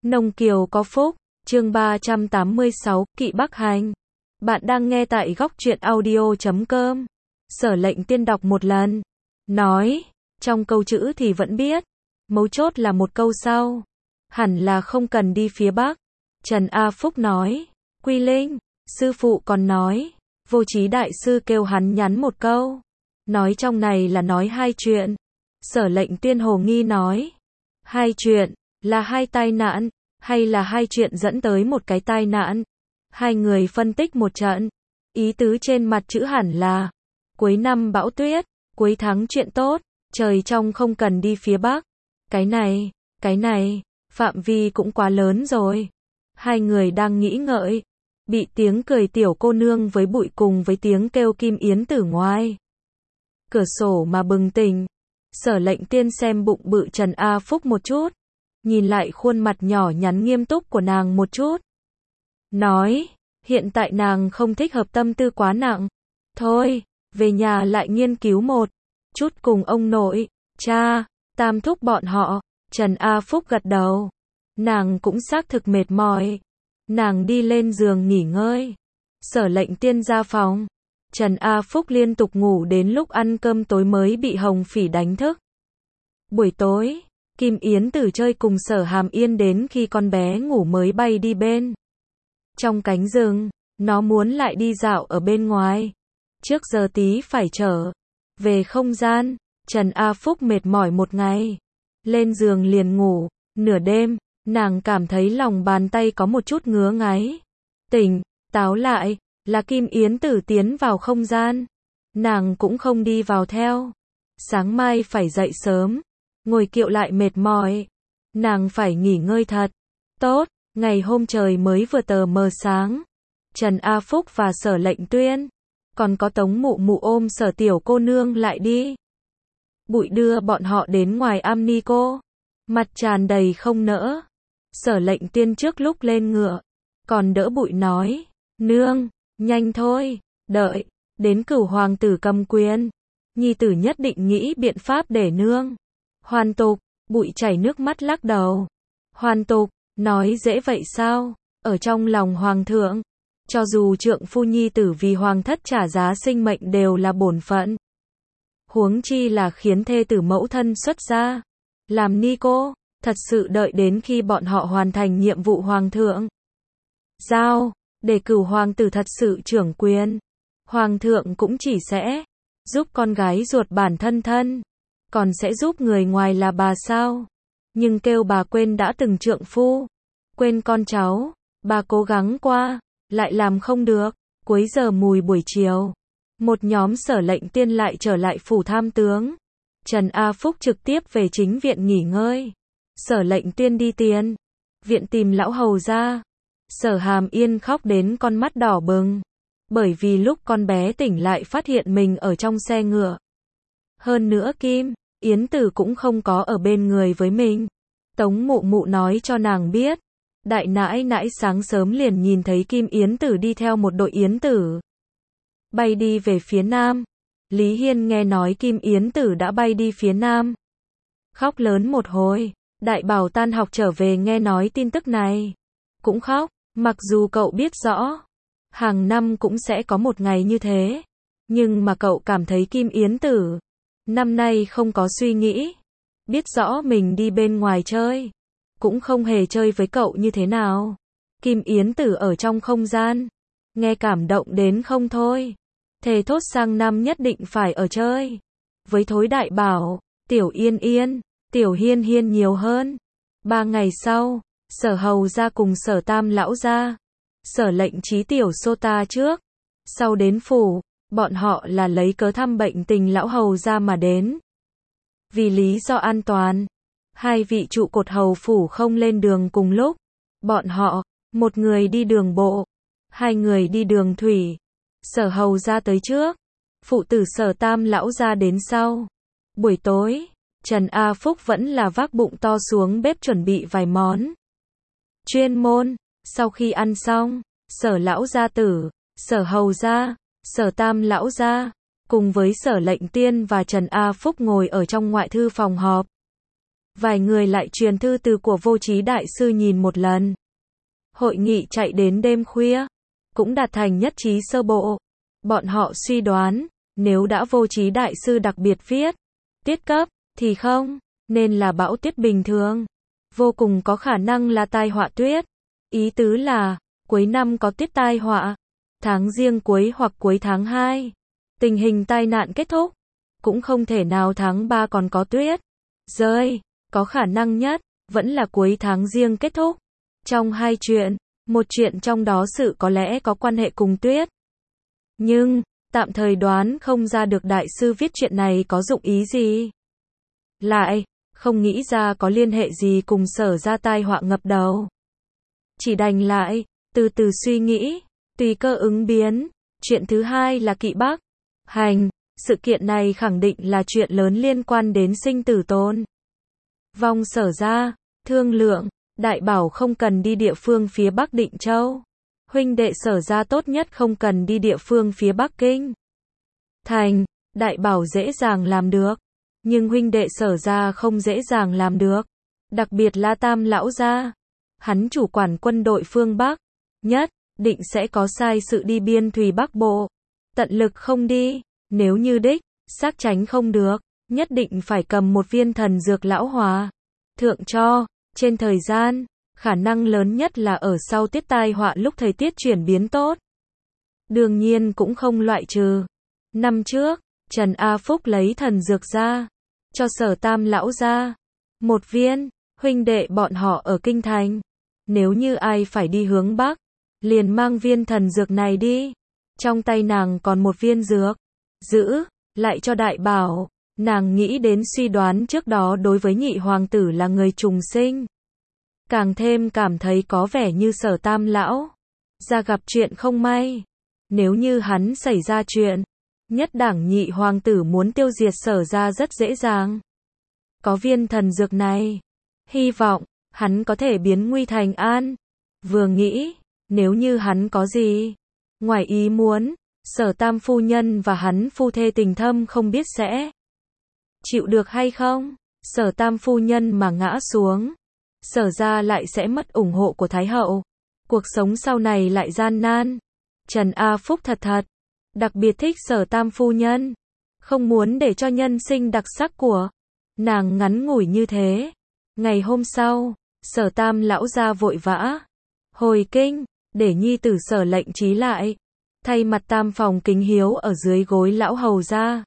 Nông Kiều có phúc, chương 386, Kỵ Bắc Hành. Bạn đang nghe tại góc truyện audio.com. Sở Lệnh Tiên đọc một lần. Nói, trong câu chữ thì vẫn biết. Mấu chốt là một câu sau. Hẳn là không cần đi phía Bắc. Trần A Phúc nói. Quy Linh, sư phụ còn nói. Vô Trí đại sư kêu hắn nhắn một câu. Nói trong này là nói hai chuyện. Sở Lệnh Tiên hồ nghi nói. Hai chuyện, là hai tai nạn, hay là hai chuyện dẫn tới một cái tai nạn? Hai người phân tích một trận. Ý tứ trên mặt chữ hẳn là cuối năm bão tuyết, cuối tháng chuyện tốt, trời trong không cần đi phía Bắc. Cái này, phạm vi cũng quá lớn rồi. Hai người đang nghĩ ngợi, bị tiếng cười tiểu cô nương với bụi cùng với tiếng kêu Kim Yến Tử ngoài cửa sổ mà bừng tỉnh. Sở Lệnh Tiên xem bụng bự Trần A Phúc một chút, nhìn lại khuôn mặt nhỏ nhắn nghiêm túc của nàng một chút. Nói, hiện tại nàng không thích hợp tâm tư quá nặng. Thôi, về nhà lại nghiên cứu một chút cùng ông nội, cha, tam thúc bọn họ. Trần A Phúc gật đầu. Nàng cũng xác thực mệt mỏi. Nàng đi lên giường nghỉ ngơi. Sở Lệnh Tiên ra phòng. Trần A Phúc liên tục ngủ đến lúc ăn cơm tối mới bị Hồng Phỉ đánh thức. Buổi tối, Kim Yến Tử chơi cùng Sở Hàm Yên đến khi con bé ngủ mới bay đi bên trong cánh rừng. Nó muốn lại đi dạo ở bên ngoài. Trước giờ tí phải trở về không gian. Trần A Phúc mệt mỏi một ngày. Lên giường liền ngủ. Nửa đêm, nàng cảm thấy lòng bàn tay có một chút ngứa ngáy. Tỉnh táo lại, là Kim Yến Tử tiến vào không gian. Nàng cũng không đi vào theo. Sáng mai phải dậy sớm. Ngồi kiệu lại mệt mỏi. Nàng phải nghỉ ngơi thật tốt. Ngày hôm trời mới vừa tờ mờ sáng. Trần A Phúc và Sở Lệnh Tuyên, còn có Tống Mụ Mụ ôm Sở tiểu cô nương lại đi. Bụi đưa bọn họ đến ngoài am ni cô. Mặt tràn đầy không nỡ. Sở Lệnh Tiên trước lúc lên ngựa, còn đỡ Bụi nói. Nương, nhanh thôi, đợi đến Cửu hoàng tử cầm quyền, nhi tử nhất định nghĩ biện pháp để nương hoàn tục. Bụi chảy nước mắt lắc đầu. Hoàn tục, nói dễ vậy sao? Ở trong lòng hoàng thượng, cho dù trượng phu nhi tử vì hoàng thất trả giá sinh mệnh đều là bổn phận. Huống chi là khiến thê tử mẫu thân xuất gia làm ni cô, thật sự đợi đến khi bọn họ hoàn thành nhiệm vụ hoàng thượng giao, để Cửu hoàng tử thật sự trưởng quyền. Hoàng thượng cũng chỉ sẽ giúp con gái ruột bản thân, còn sẽ giúp người ngoài là bà sao? Nhưng kêu bà quên đã từng trượng phu, quên con cháu, bà cố gắng qua, lại làm không được. Cuối giờ mùi buổi chiều, một nhóm Sở Lệnh Tiên lại trở lại phủ tham tướng. Trần A Phúc trực tiếp về chính viện nghỉ ngơi. Sở Lệnh Tiên đi tiền viện tìm lão hầu ra. Sở Hàm Yên khóc đến con mắt đỏ bừng, bởi vì lúc con bé tỉnh lại phát hiện mình ở trong xe ngựa. Hơn nữa Kim Yến Tử cũng không có ở bên người với mình. Tống Mụ Mụ nói cho nàng biết, đại nãi nãi sáng sớm liền nhìn thấy Kim Yến Tử đi theo một đội yến tử bay đi về phía nam. Lý Hiên nghe nói Kim Yến Tử đã bay đi phía nam, khóc lớn một hồi. Đại Bảo tan học trở về nghe nói tin tức này, cũng khóc. Mặc dù cậu biết rõ hàng năm cũng sẽ có một ngày như thế, nhưng mà cậu cảm thấy Kim Yến Tử năm nay không có suy nghĩ, biết rõ mình đi bên ngoài chơi, cũng không hề chơi với cậu như thế nào. Kim Yến Tử ở trong không gian, nghe cảm động đến không thôi. Thề thốt sang năm nhất định phải ở chơi với Thối Đại Bảo, Tiểu Yên Yên, Tiểu Hiên Hiên nhiều hơn. 3 ngày sau, Sở hầu ra cùng Sở tam lão ra, Sở Lệnh Trí tiểu sô ta trước, sau đến phủ. Bọn họ là lấy cớ thăm bệnh tình lão hầu ra mà đến. Vì lý do an toàn, hai vị trụ cột hầu phủ không lên đường cùng lúc. Bọn họ, một người đi đường bộ, hai người đi đường thủy. Sở hầu ra tới trước, phụ tử Sở tam lão ra đến sau. Buổi tối, Trần A Phúc vẫn là vác bụng to xuống bếp chuẩn bị vài món chuyên môn. Sau khi ăn xong, Sở lão gia tử, Sở hầu gia, Sở tam lão gia, cùng với Sở Lệnh Tiên và Trần A Phúc ngồi ở trong ngoại thư phòng họp. Vài người lại truyền thư từ của Vô Trí Đại Sư nhìn một lần. Hội nghị chạy đến đêm khuya, cũng đạt thành nhất trí sơ bộ. Bọn họ suy đoán, nếu đã Vô Trí Đại Sư đặc biệt viết tiết cấp, thì không nên là bão tuyết bình thường. Vô cùng có khả năng là tai họa tuyết. Ý tứ là, cuối năm có tuyết tai họa, tháng Giêng cuối hoặc cuối tháng 2. Tình hình tai nạn kết thúc, cũng không thể nào tháng 3 còn có tuyết rơi. Có khả năng nhất, vẫn là cuối tháng Giêng kết thúc. Trong hai chuyện, một chuyện trong đó sự có lẽ có quan hệ cùng tuyết. Nhưng, tạm thời đoán không ra được đại sư viết chuyện này có dụng ý gì. Lại, không nghĩ ra có liên hệ gì cùng Sở ra tai họa ngập đầu. Chỉ đành lại, từ từ suy nghĩ, tùy cơ ứng biến. Chuyện thứ hai là Kỵ Bắc Hành. Sự kiện này khẳng định là chuyện lớn liên quan đến sinh tử tồn vong Sở ra. Thương lượng, Đại bảo không cần đi địa phương phía Bắc Định Châu. Huynh đệ Sở ra tốt nhất không cần đi địa phương phía Bắc Kinh Thành. Đại bảo dễ dàng làm được, nhưng huynh đệ Sở ra không dễ dàng làm được. Đặc biệt là Tam lão gia, hắn chủ quản quân đội phương Bắc, nhất định sẽ có sai sự đi biên thùy Bắc Bộ. Tận lực không đi, nếu như đích xác tránh không được, nhất định phải cầm một viên thần dược lão hòa thượng cho. Trên thời gian, khả năng lớn nhất là ở sau tiết tai họa lúc thời tiết chuyển biến tốt. Đương nhiên cũng không loại trừ. Năm trước, Trần A Phúc lấy thần dược ra, cho Sở Tam lão gia một viên. Huynh đệ bọn họ ở Kinh Thành, nếu như ai phải đi hướng Bắc, liền mang viên thần dược này đi. Trong tay nàng còn một viên dược, giữ lại cho Đại bảo. Nàng nghĩ đến suy đoán trước đó đối với nhị hoàng tử là người trùng sinh. Càng thêm cảm thấy có vẻ như Sở Tam lão ra gặp chuyện không may. Nếu như hắn xảy ra chuyện, nhất đảng nhị hoàng tử muốn tiêu diệt Sở ra rất dễ dàng. Có viên thần dược này, hy vọng hắn có thể biến nguy thành an. Vừa nghĩ, nếu như hắn có gì ngoài ý muốn, Sở Tam phu nhân và hắn phu thê tình thâm không biết sẽ chịu được hay không. Sở Tam phu nhân mà ngã xuống, Sở ra lại sẽ mất ủng hộ của Thái hậu. Cuộc sống sau này lại gian nan. Trần A Phúc thật đặc biệt thích Sở Tam phu nhân, không muốn để cho nhân sinh đặc sắc của nàng ngắn ngủi như thế. Ngày hôm sau, Sở Tam lão gia vội vã hồi kinh, để nhi tử Sở Lệnh Trí lại thay mặt tam phòng kính hiếu ở dưới gối lão hầu gia.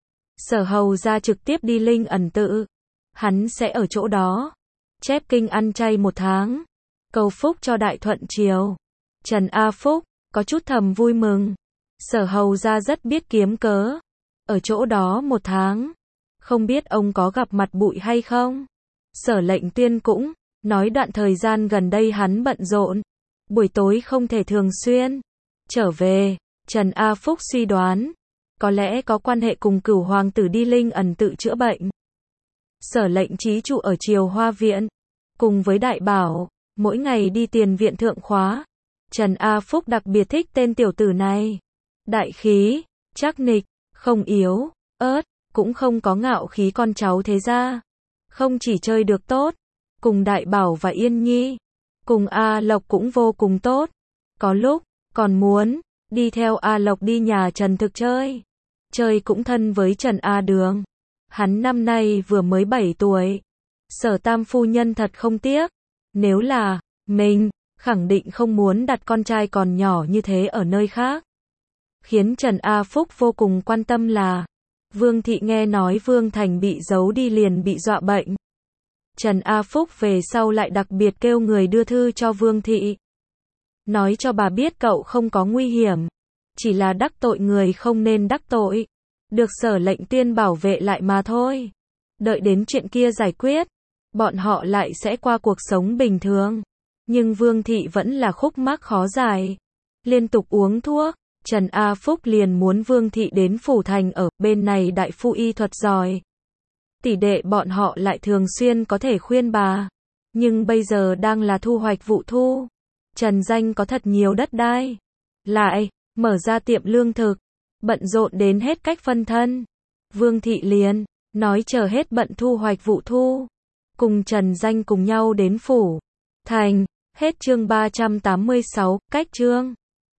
Sở hầu gia trực tiếp đi Linh Ẩn tự, hắn sẽ ở chỗ đó chép kinh ăn chay 1 tháng, cầu phúc cho đại thuận triều. Trần A Phúc có chút thầm vui mừng. Sở hầu gia rất biết kiếm cớ ở chỗ đó 1 tháng, không biết ông có gặp mặt bụi hay không. Sở Lệnh Tuyên cũng nói đoạn thời gian gần đây hắn bận rộn, buổi tối không thể thường xuyên trở về. Trần A Phúc suy đoán, có lẽ có quan hệ cùng Cửu hoàng tử đi Linh Ẩn tự chữa bệnh. Sở Lệnh Trí trụ ở Triều Hoa viện, cùng với Đại bảo, mỗi ngày đi tiền viện thượng khóa. Trần A Phúc đặc biệt thích tên tiểu tử này. Đại khí, trắc nịch, không yếu, ớt, cũng không có ngạo khí con cháu thế gia. Không chỉ chơi được tốt, cùng Đại bảo và Yên Nhi, cùng A Lộc cũng vô cùng tốt. Có lúc, còn muốn đi theo A Lộc đi nhà Trần Thực chơi. Chơi cũng thân với Trần A Đường. Hắn năm nay vừa mới 7 tuổi. Sở Tam phu nhân thật không tiếc. Nếu là mình, khẳng định không muốn đặt con trai còn nhỏ như thế ở nơi khác. Khiến Trần A Phúc vô cùng quan tâm là Vương Thị nghe nói Vương Thành bị giấu đi liền bị dọa bệnh. Trần A Phúc về sau lại đặc biệt kêu người đưa thư cho Vương Thị, nói cho bà biết cậu không có nguy hiểm, chỉ là đắc tội người không nên đắc tội, được Sở Lệnh Tuyên bảo vệ lại mà thôi. Đợi đến chuyện kia giải quyết, bọn họ lại sẽ qua cuộc sống bình thường. Nhưng Vương Thị vẫn là khúc mắc khó giải, liên tục uống thuốc. Trần A Phúc liền muốn Vương Thị đến phủ thành ở, bên này đại phu y thuật giỏi. Tỷ đệ bọn họ lại thường xuyên có thể khuyên bà. Nhưng bây giờ đang là thu hoạch vụ thu. Trần Danh có thật nhiều đất đai. Lại, mở ra tiệm lương thực. Bận rộn đến hết cách phân thân. Vương Thị liền nói chờ hết bận thu hoạch vụ thu, cùng Trần Danh cùng nhau đến phủ thành. Hết chương 386, cách chương